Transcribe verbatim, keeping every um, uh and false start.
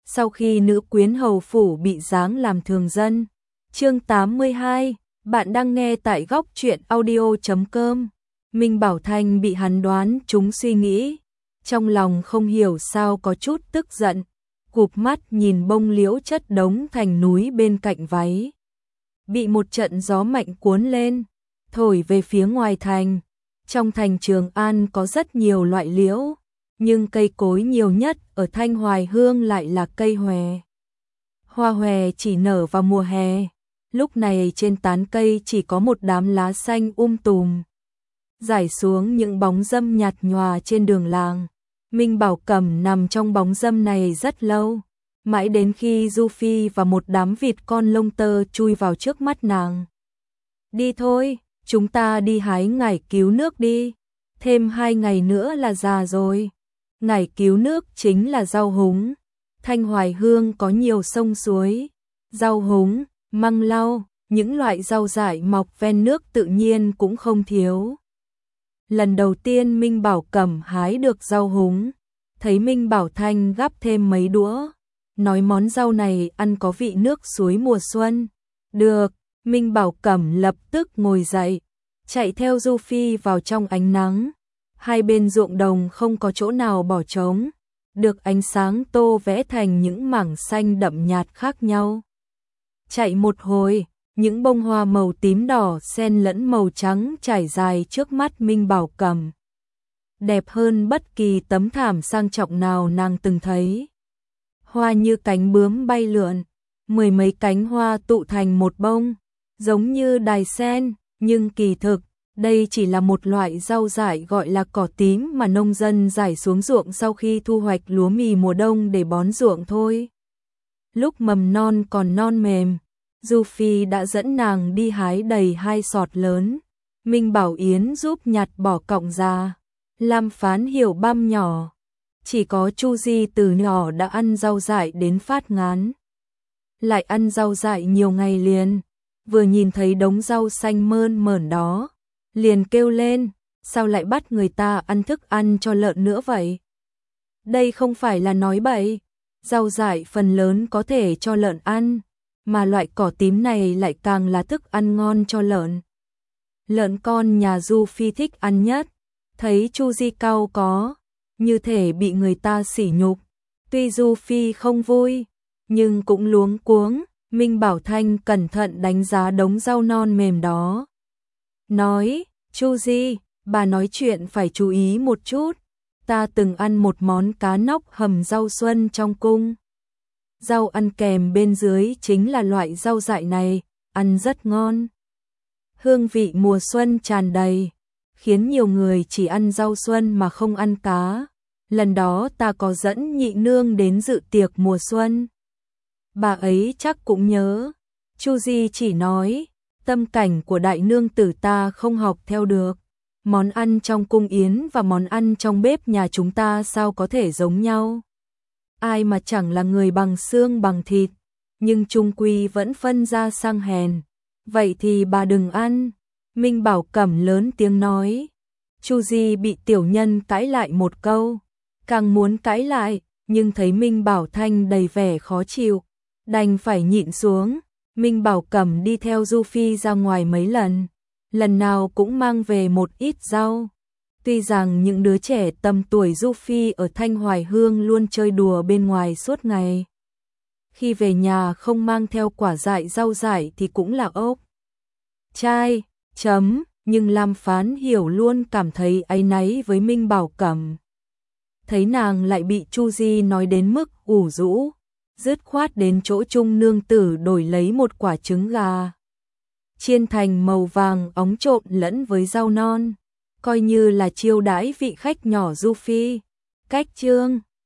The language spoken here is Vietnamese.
sau khi nữ quyến hầu phủ bị giáng làm thường dân. Chương tám mươi hai, bạn đang nghe tại góc truyện audio chấm com. Minh Bảo Thanh bị hắn đoán chúng suy nghĩ, trong lòng không hiểu sao có chút tức giận, cụp mắt nhìn bông liễu chất đống thành núi bên cạnh váy. Bị một trận gió mạnh cuốn lên, thổi về phía ngoài thành. Trong thành Trường An có rất nhiều loại liễu, nhưng cây cối nhiều nhất ở Thanh Hoài Hương lại là cây hòe. Hoa hòe chỉ nở vào mùa hè, lúc này trên tán cây chỉ có một đám lá xanh um tùm, rải xuống những bóng râm nhạt nhòa trên đường làng. Minh Bảo Cẩm nằm trong bóng râm này rất lâu, mãi đến khi Du Phi và một đám vịt con lông tơ chui vào trước mắt nàng. Đi thôi, chúng ta đi hái ngải cứu nước đi, thêm hai ngày nữa là già rồi. Ngải cứu nước chính là rau húng. Thanh Hoài Hương có nhiều sông suối, rau húng, măng lau, những loại rau dại mọc ven nước tự nhiên cũng không thiếu. Lần đầu tiên Minh Bảo Cẩm hái được rau húng, thấy Minh Bảo Thanh gắp thêm mấy đũa, nói món rau này ăn có vị nước suối mùa xuân. Được, Minh Bảo Cẩm lập tức ngồi dậy, chạy theo Du Phi vào trong ánh nắng. Hai bên ruộng đồng không có chỗ nào bỏ trống, được ánh sáng tô vẽ thành những mảng xanh đậm nhạt khác nhau. Chạy một hồi, những bông hoa màu tím đỏ xen lẫn màu trắng trải dài trước mắt Minh Bảo Cẩm, đẹp hơn bất kỳ tấm thảm sang trọng nào nàng từng thấy. Hoa như cánh bướm bay lượn, mười mấy cánh hoa tụ thành một bông, giống như đài sen, nhưng kỳ thực đây chỉ là một loại rau dại gọi là cỏ tím mà nông dân rải xuống ruộng sau khi thu hoạch lúa mì mùa đông để bón ruộng thôi. Lúc mầm non còn non mềm, Du Phi đã dẫn nàng đi hái đầy hai sọt lớn. Minh Bảo Yến giúp nhặt bỏ cọng già, Lam Phán Hiểu băm nhỏ. Chỉ có Chu Di từ nhỏ đã ăn rau dại đến phát ngán, lại ăn rau dại nhiều ngày liền, vừa nhìn thấy đống rau xanh mơn mởn đó, liền kêu lên, sao lại bắt người ta ăn thức ăn cho lợn nữa vậy? Đây không phải là nói bậy, rau dại phần lớn có thể cho lợn ăn, mà loại cỏ tím này lại càng là thức ăn ngon cho lợn. Lợn con nhà Du Phi thích ăn nhất. Thấy Chu Di cau có, như thể bị người ta sỉ nhục. Tuy Du Phi không vui, nhưng cũng luống cuống. Minh Bảo Thanh cẩn thận đánh giá đống rau non mềm đó, nói, Chu Di, bà nói chuyện phải chú ý một chút. Ta từng ăn một món cá nóc hầm rau xuân trong cung. Rau ăn kèm bên dưới chính là loại rau dại này, ăn rất ngon. Hương vị mùa xuân tràn đầy, khiến nhiều người chỉ ăn rau xuân mà không ăn cá. Lần đó ta có dẫn nhị nương đến dự tiệc mùa xuân. Bà ấy chắc cũng nhớ. Chu Di chỉ nói, tâm cảnh của đại nương tử ta không học theo được. Món ăn trong cung yến và món ăn trong bếp nhà chúng ta sao có thể giống nhau? Ai mà chẳng là người bằng xương bằng thịt, nhưng chung quy vẫn phân ra sang hèn. Vậy thì bà đừng ăn. Minh Bảo Cẩm lớn tiếng nói. Chu Di bị tiểu nhân cãi lại một câu, càng muốn cãi lại, nhưng thấy Minh Bảo Thanh đầy vẻ khó chịu, đành phải nhịn xuống. Minh Bảo Cẩm đi theo Du Phi ra ngoài mấy lần, lần nào cũng mang về một ít rau. Tuy rằng những đứa trẻ tầm tuổi Du Phi ở Thanh Hoài Hương luôn chơi đùa bên ngoài suốt ngày, khi về nhà không mang theo quả dại rau dại thì cũng là ốc chai, chấm, nhưng Lam Phán Hiểu luôn cảm thấy áy náy với Minh Bảo Cẩm. Thấy nàng lại bị Chu Di nói đến mức ủ rũ, dứt khoát đến chỗ Trung nương tử đổi lấy một quả trứng gà chiên thành màu vàng óng trộn lẫn với rau non, coi như là chiêu đãi vị khách nhỏ Du Phi. Cách chương